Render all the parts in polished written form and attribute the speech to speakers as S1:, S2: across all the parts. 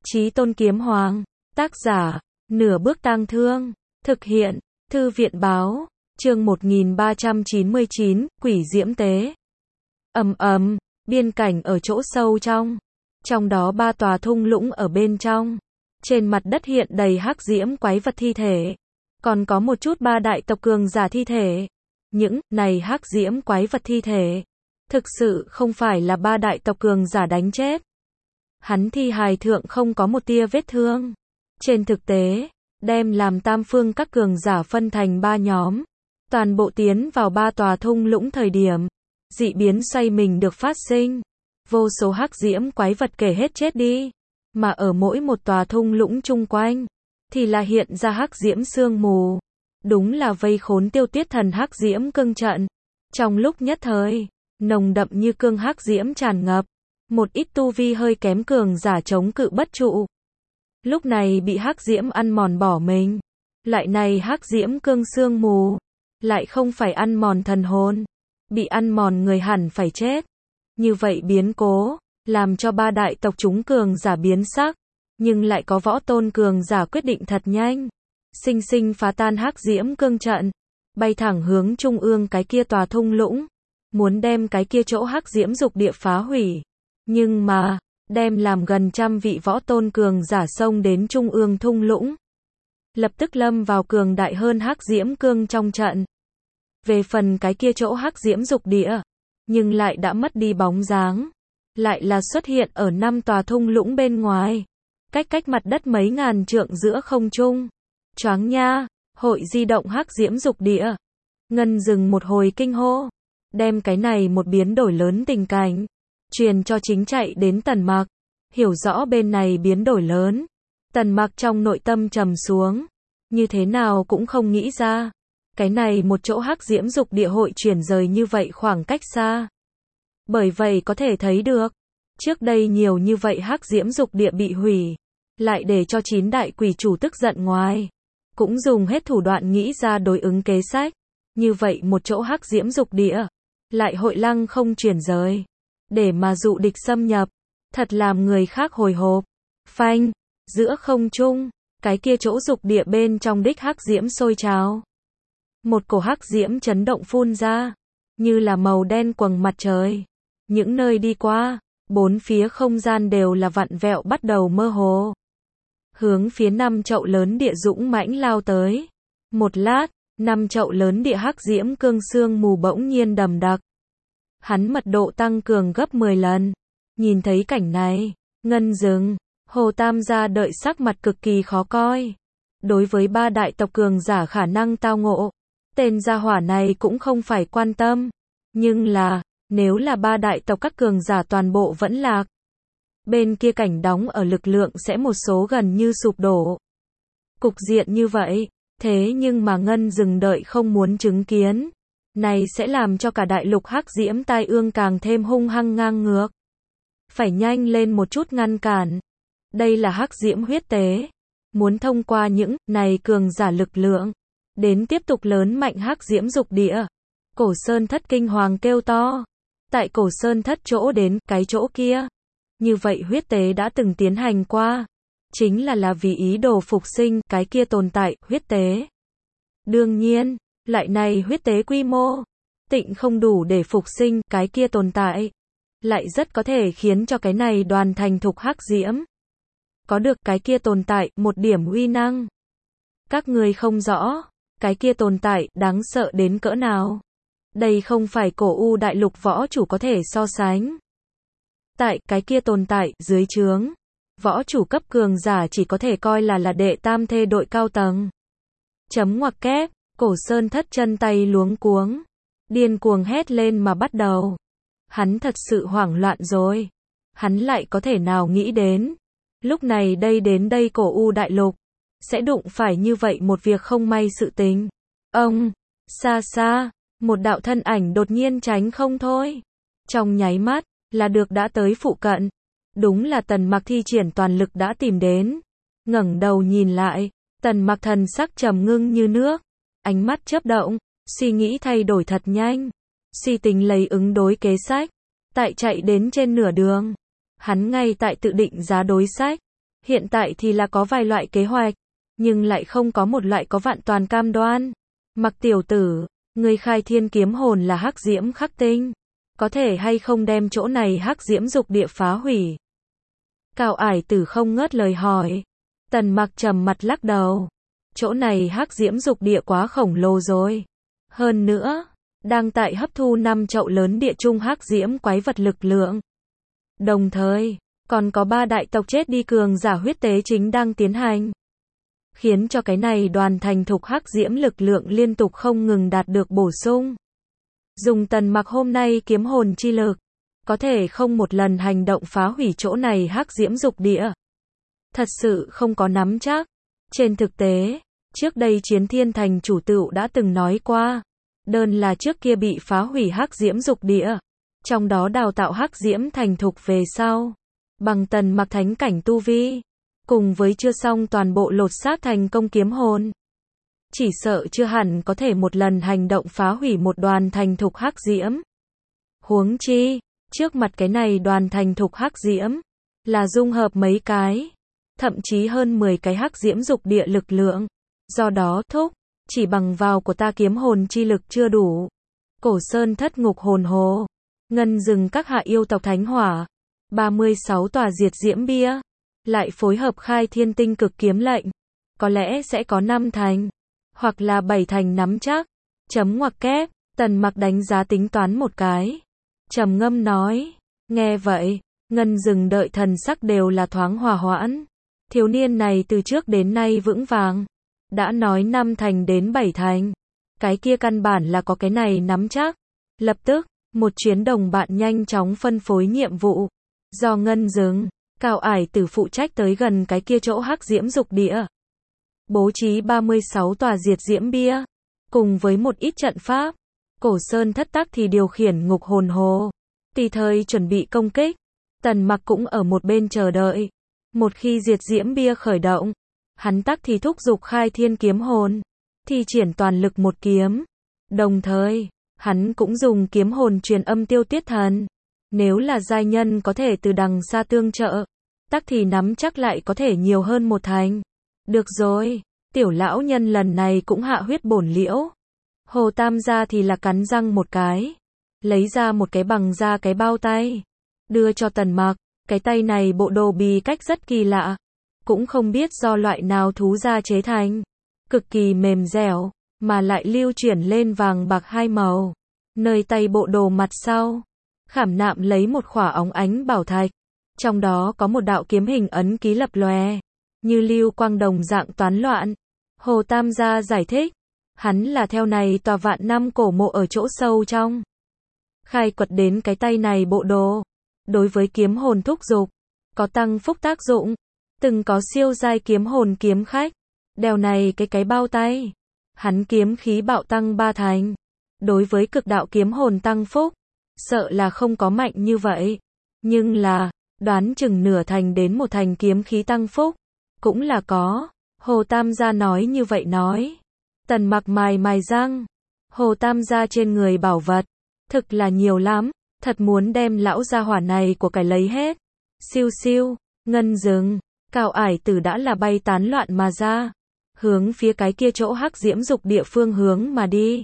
S1: Chí Tôn Kiếm Hoàng, tác giả, Nửa Bước Tang Thương, thực hiện, Thư viện báo, chương 1399, Quỷ Diễm Tế. Biên cảnh ở chỗ sâu trong đó 3 tòa thung lũng ở bên trong. Trên mặt đất hiện đầy hắc diễm quái vật thi thể, còn có một chút 3 đại tộc cường giả thi thể. Những này hắc diễm quái vật thi thể, thực sự không phải là 3 đại tộc cường giả đánh chết. Hắn thi hài thượng không có một tia vết thương. Trên thực tế, đem làm tam phương các cường giả phân thành 3 nhóm, toàn bộ tiến vào 3 tòa thung lũng thời điểm, dị biến xoay mình được phát sinh. Vô số hắc diễm quái vật kể hết chết đi, mà ở mỗi một tòa thung lũng chung quanh, thì là hiện ra hắc diễm sương mù. Đúng là vây khốn Tiêu Tuyết Thần hắc diễm cương trận. Trong lúc nhất thời, nồng đậm như cương hắc diễm tràn ngập, một ít tu vi hơi kém cường giả chống cự bất trụ. Lúc này bị hắc diễm ăn mòn bỏ mình. Lại này hắc diễm cương sương mù, lại không phải ăn mòn thần hồn, bị ăn mòn người hẳn phải chết. Như vậy biến cố, làm cho 3 đại tộc chúng cường giả biến sắc, nhưng lại có võ tôn cường giả quyết định thật nhanh, sinh sinh phá tan hắc diễm cương trận, bay thẳng hướng trung ương cái kia tòa thung lũng, muốn đem cái kia chỗ hắc diễm dục địa phá hủy. Nhưng mà, đem làm gần trăm vị võ tôn cường giả xông đến trung ương thung lũng, lập tức lâm vào cường đại hơn hắc diễm cương trong trận. Về phần cái kia chỗ hắc diễm dục địa, nhưng lại đã mất đi bóng dáng, lại là xuất hiện ở 5 tòa thung lũng bên ngoài, cách mặt đất mấy ngàn trượng giữa không trung. Choáng nha, hội di động hắc diễm dục địa. Ngân dừng một hồi kinh hô, đem cái này một biến đổi lớn tình cảnh truyền cho chính chạy đến Tần Mặc. Hiểu rõ bên này biến đổi lớn, Tần Mặc trong nội tâm trầm xuống, như thế nào cũng không nghĩ ra, cái này một chỗ hắc diễm dục địa hội chuyển rời như vậy khoảng cách xa. Bởi vậy có thể thấy được, trước đây nhiều như vậy hắc diễm dục địa bị hủy, lại để cho 9 đại quỷ chủ tức giận ngoài, cũng dùng hết thủ đoạn nghĩ ra đối ứng kế sách. Như vậy một chỗ hắc diễm dục địa, lại hội lăng không chuyển rời, để mà dụ địch xâm nhập, thật làm người khác hồi hộp. Phanh, giữa không trung, cái kia chỗ dục địa bên trong đích hắc diễm sôi trào. Một cổ hắc diễm chấn động phun ra, như là màu đen quầng mặt trời. Những nơi đi qua, 4 phía không gian đều là vặn vẹo bắt đầu mơ hồ. Hướng phía 5 chậu lớn địa dũng mãnh lao tới. Một lát, 5 chậu lớn địa hắc diễm cương sương mù bỗng nhiên đầm đặc. Hắn mật độ tăng cường gấp 10 lần. Nhìn thấy cảnh này, Ngân dừng, Hồ Tam gia đợi sắc mặt cực kỳ khó coi. Đối với 3 đại tộc cường giả khả năng tao ngộ, tên gia hỏa này cũng không phải quan tâm. Nhưng là, nếu là 3 đại tộc các cường giả toàn bộ vẫn lạc, bên kia cảnh đóng ở lực lượng sẽ một số gần như sụp đổ. Cục diện như vậy, thế nhưng mà Ngân dừng đợi không muốn chứng kiến. Này sẽ làm cho cả đại lục hắc diễm tai ương càng thêm hung hăng ngang ngược. Phải nhanh lên một chút ngăn cản. Đây là hắc diễm huyết tế. Muốn thông qua những này cường giả lực lượng, đến tiếp tục lớn mạnh hắc diễm dục địa. Cổ Sơn Thất kinh hoàng kêu to. Tại Cổ Sơn Thất chỗ đến cái chỗ kia, như vậy huyết tế đã từng tiến hành qua, chính là vì ý đồ phục sinh cái kia tồn tại, huyết tế. Đương nhiên, lại này huyết tế quy mô, tịnh không đủ để phục sinh cái kia tồn tại, lại rất có thể khiến cho cái này đoàn thành thục hắc diễm có được cái kia tồn tại một điểm uy năng. Các người không rõ, cái kia tồn tại đáng sợ đến cỡ nào. Đây không phải cổ u đại lục võ chủ có thể so sánh. Tại cái kia tồn tại dưới trướng, võ chủ cấp cường giả chỉ có thể coi là đệ tam thê đội cao tầng. Chấm ngoặc kép, Cổ Sơn Thất chân tay luống cuống, điên cuồng hét lên mà bắt đầu. Hắn thật sự hoảng loạn rồi. Hắn lại có thể nào nghĩ đến, lúc này đến đây cổ u đại lục, sẽ đụng phải như vậy một việc không may sự tình. Xa xa, một đạo thân ảnh đột nhiên tránh không thôi. Trong nháy mắt, là được đã tới phụ cận. Đúng là Tần Mặc thi triển toàn lực đã tìm đến. Ngẩng đầu nhìn lại, Tần Mặc thần sắc trầm ngưng như nước. Ánh mắt chớp động, suy nghĩ thay đổi thật nhanh. Suy tính lấy ứng đối kế sách. Tại chạy đến trên nửa đường, hắn ngay tại tự định giá đối sách. Hiện tại thì là có vài loại kế hoạch, nhưng lại không có một loại có vạn toàn cam đoan. Mặc tiểu tử, người khai thiên kiếm hồn là hắc diễm khắc tinh. Có thể hay không đem chỗ này hắc diễm dục địa phá hủy? Cao Ải Tử không ngớt lời hỏi. Tần Mặc trầm mặt lắc đầu. Chỗ này hắc diễm dục địa quá khổng lồ rồi. Hơn nữa, đang tại hấp thu 5 chậu lớn địa trung hắc diễm quái vật lực lượng. Đồng thời, còn có 3 đại tộc chết đi cường giả huyết tế chính đang tiến hành. Khiến cho cái này đoàn thành thục hắc diễm lực lượng liên tục không ngừng đạt được bổ sung. Dùng Tần Mặc hôm nay kiếm hồn chi lực, có thể không một lần hành động phá hủy chỗ này hắc diễm dục địa. Thật sự không có nắm chắc. Trên thực tế, trước đây Chiến Thiên Thành chủ tựu đã từng nói qua, đơn là trước kia bị phá hủy hắc diễm dục địa, trong đó đào tạo hắc diễm thành thục về sau, bằng Tần Mặc thánh cảnh tu vi, cùng với chưa xong toàn bộ lột xác thành công kiếm hồn, chỉ sợ chưa hẳn có thể một lần hành động phá hủy một đoàn thành thục hắc diễm. Huống chi, trước mặt cái này đoàn thành thục hắc diễm, là dung hợp mấy cái, thậm chí hơn 10 cái hắc diễm dục địa lực lượng. Do đó chỉ bằng vào của ta kiếm hồn chi lực chưa đủ. Cổ Sơn Thất Ngục Hồn Hồ, Ngân Rừng các hạ yêu tộc Thánh Hỏa, 36 tòa diệt diễm bia, lại phối hợp khai thiên tinh cực kiếm lệnh, có lẽ sẽ có 5 thành, hoặc là 7 thành nắm chắc. Chấm ngoặc kép, Tần Mặc đánh giá tính toán một cái. Trầm ngâm nói, nghe vậy, Ngân Rừng đợi thần sắc đều là thoáng hòa hoãn. Thiếu niên này từ trước đến nay vững vàng. Đã nói 5 thành đến 7 thành. Cái kia căn bản là có cái này nắm chắc. Lập tức, một chuyến đồng bạn nhanh chóng phân phối nhiệm vụ. Do Ngân Rừng, Cao Ải Tử phụ trách tới gần cái kia chỗ hắc diễm dục địa. Bố trí 36 tòa diệt diễm bia. Cùng với một ít trận pháp. Cổ Sơn Thất Tác thì điều khiển ngục hồn hồ. Tùy thời chuẩn bị công kích. Tần Mặc cũng ở một bên chờ đợi. Một khi diệt diễm bia khởi động, hắn tắc thì thúc giục khai thiên kiếm hồn, thi triển toàn lực một kiếm. Đồng thời, hắn cũng dùng kiếm hồn truyền âm tiêu tiết thần. Nếu là giai nhân có thể từ đằng xa tương trợ, tắc thì nắm chắc lại có thể nhiều hơn một thành. Được rồi, tiểu lão nhân lần này cũng hạ huyết bổn liễu. Hồ Tam gia thì là cắn răng một cái, lấy ra một cái bằng da cái bao tay, đưa cho Tần Mặc. Cái tay này bộ đồ bì cách rất kỳ lạ, cũng không biết do loại nào thú da chế thành, cực kỳ mềm dẻo, mà lại lưu chuyển lên vàng bạc hai màu. Nơi tay bộ đồ mặt sau, khảm nạm lấy một khỏa óng ánh bảo thạch, trong đó có một đạo kiếm hình ấn ký lập lòe, như lưu quang đồng dạng toán loạn. Hồ Tam gia giải thích, hắn là theo này tòa vạn năm cổ mộ ở chỗ sâu trong, khai quật đến cái tay này bộ đồ. Đối với kiếm hồn thúc dục, có tăng phúc tác dụng. Từng có siêu giai kiếm hồn kiếm khách, đeo này cái bao tay, hắn kiếm khí bạo tăng 3 thành. Đối với cực đạo kiếm hồn tăng phúc, sợ là không có mạnh như vậy. Nhưng là, đoán chừng nửa thành đến 1 thành kiếm khí tăng phúc, cũng là có. Hồ Tam gia nói như vậy nói. Tần Mặc mài răng. Hồ Tam gia trên người bảo vật, thực là nhiều lắm. Thật muốn đem lão gia hỏa này của cải lấy hết. Siêu siêu, Ngân Rừng, Cao Ải Tử đã là bay tán loạn mà ra, hướng phía cái kia chỗ hắc diễm dục địa phương hướng mà đi.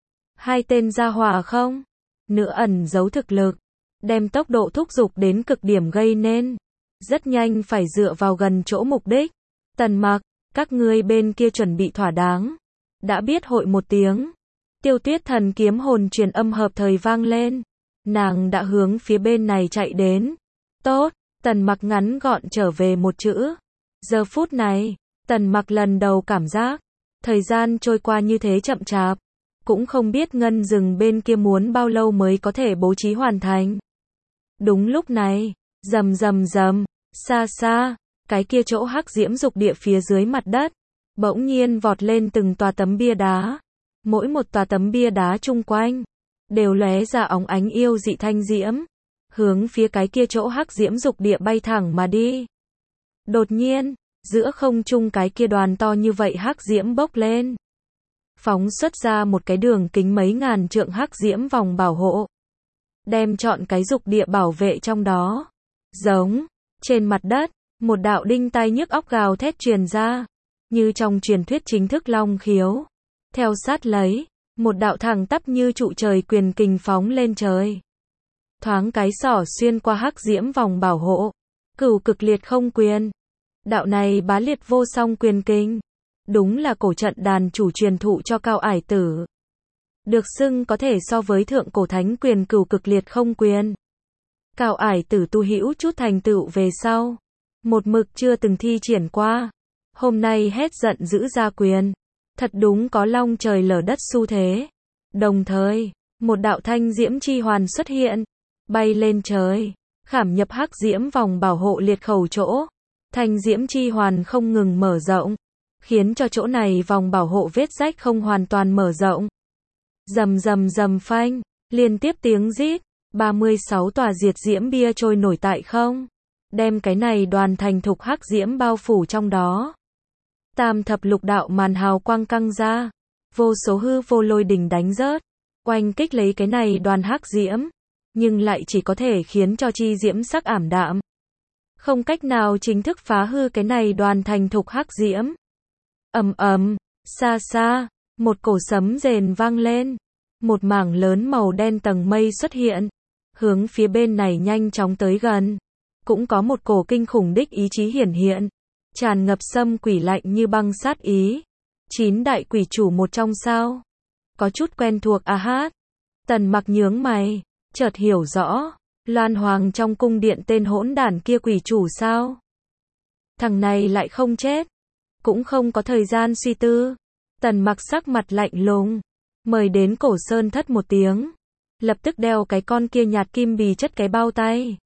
S1: Hai tên gia hỏa không nữa ẩn giấu thực lực, đem tốc độ thúc dục đến cực điểm gây nên rất nhanh phải dựa vào gần chỗ mục đích. Tần Mặc, các ngươi bên kia chuẩn bị thỏa đáng. Đã biết hội một tiếng, Tiêu Tuyết Thần kiếm hồn truyền âm hợp thời vang lên. Nàng đã hướng phía bên này chạy đến. Tốt, Tần Mặc ngắn gọn trở về một chữ. Giờ phút này, Tần Mặc lần đầu cảm giác, thời gian trôi qua như thế chậm chạp. Cũng không biết Ngân Rừng bên kia muốn bao lâu mới có thể bố trí hoàn thành. Đúng lúc này, rầm, xa xa, cái kia chỗ hắc diễm dục địa phía dưới mặt đất, bỗng nhiên vọt lên từng tòa tấm bia đá. Mỗi một tòa tấm bia đá chung quanh đều lóe ra óng ánh yêu dị thanh diễm, hướng phía cái kia chỗ hắc diễm dục địa bay thẳng mà đi. Đột nhiên, giữa không trung cái kia đoàn to như vậy hắc diễm bốc lên, phóng xuất ra một cái đường kính mấy ngàn trượng hắc diễm vòng bảo hộ, đem trọn cái dục địa bảo vệ trong đó. Giống, trên mặt đất, Một đạo đinh tai nhức óc gào thét truyền ra, như trong truyền thuyết chính thức long khiếu. Theo sát lấy, một đạo thẳng tắp như trụ trời quyền kình phóng lên trời. Thoáng cái xỏ xuyên qua hắc diễm vòng bảo hộ. Cửu cực liệt không quyền. Đạo này bá liệt vô song quyền kình. Đúng là cổ trận đàn chủ truyền thụ cho Cao Ải Tử. Được xưng có thể so với thượng cổ thánh quyền cửu cực liệt không quyền. Cao Ải Tử tu hữu chút thành tựu về sau. Một mực chưa từng thi triển qua. Hôm nay hết giận giữ ra quyền. Thật đúng có long trời lở đất xu thế. Đồng thời, một đạo thanh diễm chi hoàn xuất hiện. Bay lên trời. Khảm nhập hắc diễm vòng bảo hộ liệt khẩu chỗ. Thanh diễm chi hoàn không ngừng mở rộng. Khiến cho chỗ này vòng bảo hộ vết rách không hoàn toàn mở rộng. Rầm rầm rầm phanh. Liên tiếp tiếng rít. 36 tòa diệt diễm bia trôi nổi tại không. Đem cái này đoàn thành thục hắc diễm bao phủ trong đó. Tam thập lục đạo màn hào quang căng ra. Vô số hư vô lôi đình đánh rớt. Oanh kích lấy cái này đoàn hắc diễm. Nhưng lại chỉ có thể khiến cho chi diễm sắc ảm đạm. Không cách nào chính thức phá hư cái này đoàn thành thục hắc diễm. Ầm ầm, xa xa, một cổ sấm rền vang lên. Một mảng lớn màu đen tầng mây xuất hiện. Hướng phía bên này nhanh chóng tới gần. Cũng có một cổ kinh khủng đích ý chí hiển hiện. Tràn ngập xâm quỷ lạnh như băng sát ý. 9 đại quỷ chủ một trong sao. Có chút quen thuộc à hát. Tần Mặc nhướng mày. Chợt hiểu rõ. Loan Hoàng trong cung điện tên hỗn đản kia quỷ chủ sao. Thằng này lại không chết. Cũng không có thời gian suy tư. Tần Mặc sắc mặt lạnh lùng. Mời đến Cổ Sơn Thất một tiếng. Lập tức đeo cái con kia nhạt kim bì chất cái bao tay.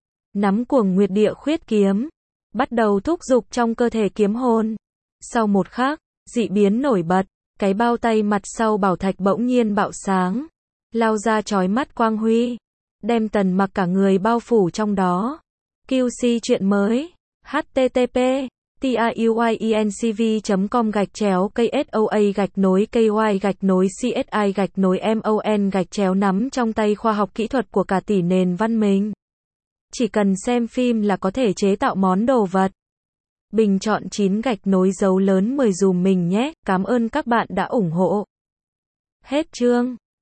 S1: Nắm cuồng nguyệt địa khuyết kiếm. Bắt đầu thúc giục trong cơ thể kiếm hồn. Sau một khắc, dị biến nổi bật. Cái bao tay mặt sau bảo thạch bỗng nhiên bạo sáng. Lao ra chói mắt quang huy. Đem Tần Mặc cả người bao phủ trong đó. QC chuyện mới. http taiuincv.com/KSOA-KY-CSI-MON nắm trong tay khoa học kỹ thuật của cả tỷ nền văn minh. Chỉ cần xem phim là có thể chế tạo món đồ vật. Bình chọn 9 dấu lớn 10 dùm mình nhé. Cảm ơn các bạn đã ủng hộ. Hết chương.